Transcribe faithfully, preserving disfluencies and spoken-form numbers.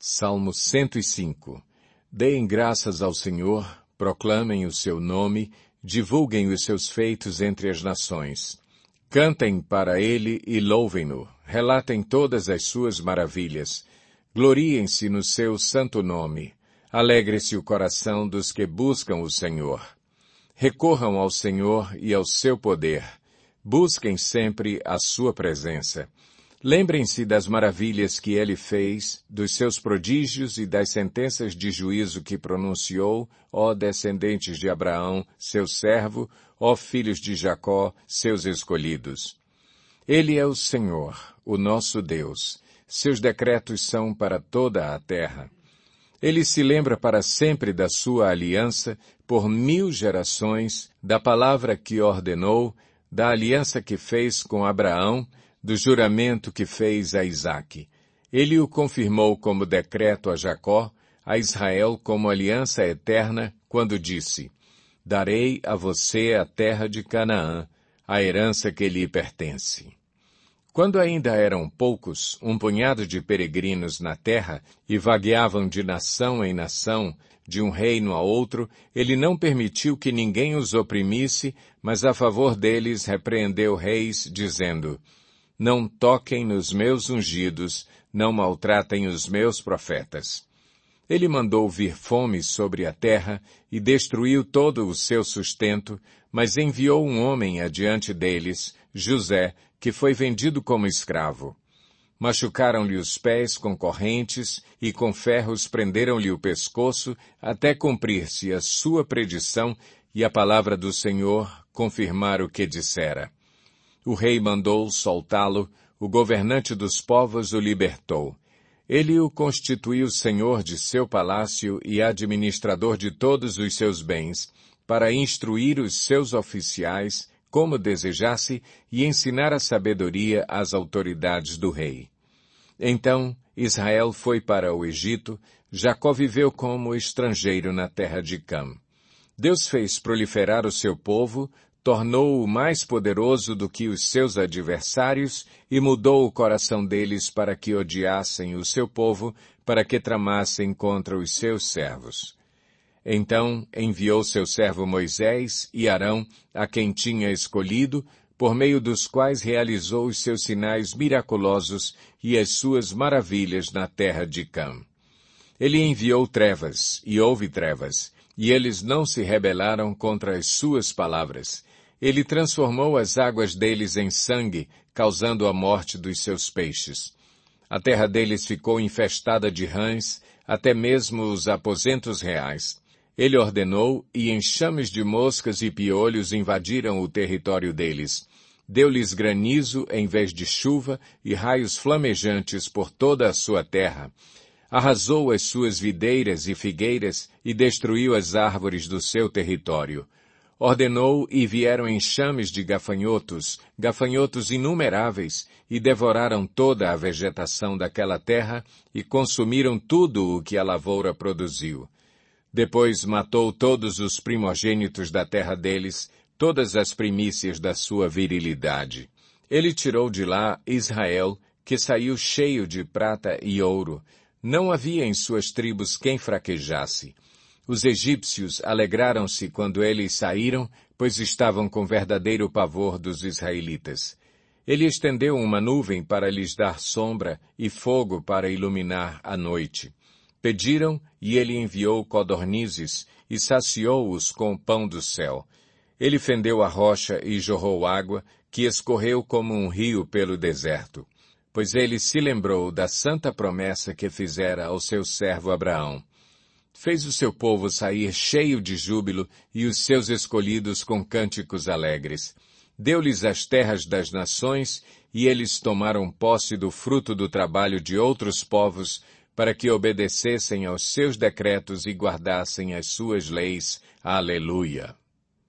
Salmo cento e cinco. Deem graças ao Senhor, proclamem o seu nome, divulguem os seus feitos entre as nações. Cantem para ele e louvem-no, relatem todas as suas maravilhas. Gloriem-se no seu santo nome. Alegre-se o coração dos que buscam o Senhor. Recorram ao Senhor e ao seu poder. Busquem sempre a sua presença. Lembrem-se das maravilhas que ele fez, dos seus prodígios e das sentenças de juízo que pronunciou, ó descendentes de Abraão, seu servo, ó filhos de Jacó, seus escolhidos. Ele é o Senhor, o nosso Deus. Seus decretos são para toda a terra. Ele se lembra para sempre da sua aliança, por mil gerações, da palavra que ordenou, da aliança que fez com Abraão, do juramento que fez a Isaque. Ele o confirmou como decreto a Jacó, a Israel como aliança eterna, quando disse: Darei a você a terra de Canaã, a herança que lhe pertence. Quando ainda eram poucos, um punhado de peregrinos na terra, e vagueavam de nação em nação, de um reino a outro, ele não permitiu que ninguém os oprimisse, mas a favor deles repreendeu reis, dizendo: Não toquem nos meus ungidos, não maltratem os meus profetas. Ele mandou vir fome sobre a terra e destruiu todo o seu sustento, mas enviou um homem adiante deles, José, que foi vendido como escravo. Machucaram-lhe os pés com correntes e com ferros prenderam-lhe o pescoço até cumprir-se a sua predição e a palavra do Senhor confirmar o que dissera. O rei mandou soltá-lo, o governante dos povos o libertou. Ele o constituiu senhor de seu palácio e administrador de todos os seus bens, para instruir os seus oficiais, como desejasse, e ensinar a sabedoria às autoridades do rei. Então, Israel foi para o Egito, Jacó viveu como estrangeiro na terra de Cam. Deus fez proliferar o seu povo, tornou-o mais poderoso do que os seus adversários e mudou o coração deles para que odiassem o seu povo, para que tramassem contra os seus servos. Então enviou seu servo Moisés e Arão, a quem tinha escolhido, por meio dos quais realizou os seus sinais miraculosos e as suas maravilhas na terra de Cam. Ele enviou trevas, e houve trevas, e eles não se rebelaram contra as suas palavras. Ele transformou as águas deles em sangue, causando a morte dos seus peixes. A terra deles ficou infestada de rãs, até mesmo os aposentos reais. Ele ordenou, e enxames de moscas e piolhos invadiram o território deles. Deu-lhes granizo em vez de chuva e raios flamejantes por toda a sua terra. Arrasou as suas videiras e figueiras e destruiu as árvores do seu território. Ordenou e vieram enxames de gafanhotos, gafanhotos inumeráveis, e devoraram toda a vegetação daquela terra e consumiram tudo o que a lavoura produziu. Depois matou todos os primogênitos da terra deles, todas as primícias da sua virilidade. Ele tirou de lá Israel, que saiu cheio de prata e ouro. Não havia em suas tribos quem fraquejasse. Os egípcios alegraram-se quando eles saíram, pois estavam com verdadeiro pavor dos israelitas. Ele estendeu uma nuvem para lhes dar sombra e fogo para iluminar a noite. Pediram, e ele enviou codornizes, e saciou-os com o pão do céu. Ele fendeu a rocha e jorrou água, que escorreu como um rio pelo deserto. Pois ele se lembrou da santa promessa que fizera ao seu servo Abraão. Fez o seu povo sair cheio de júbilo e os seus escolhidos com cânticos alegres. Deu-lhes as terras das nações, e eles tomaram posse do fruto do trabalho de outros povos, para que obedecessem aos seus decretos e guardassem as suas leis. Aleluia!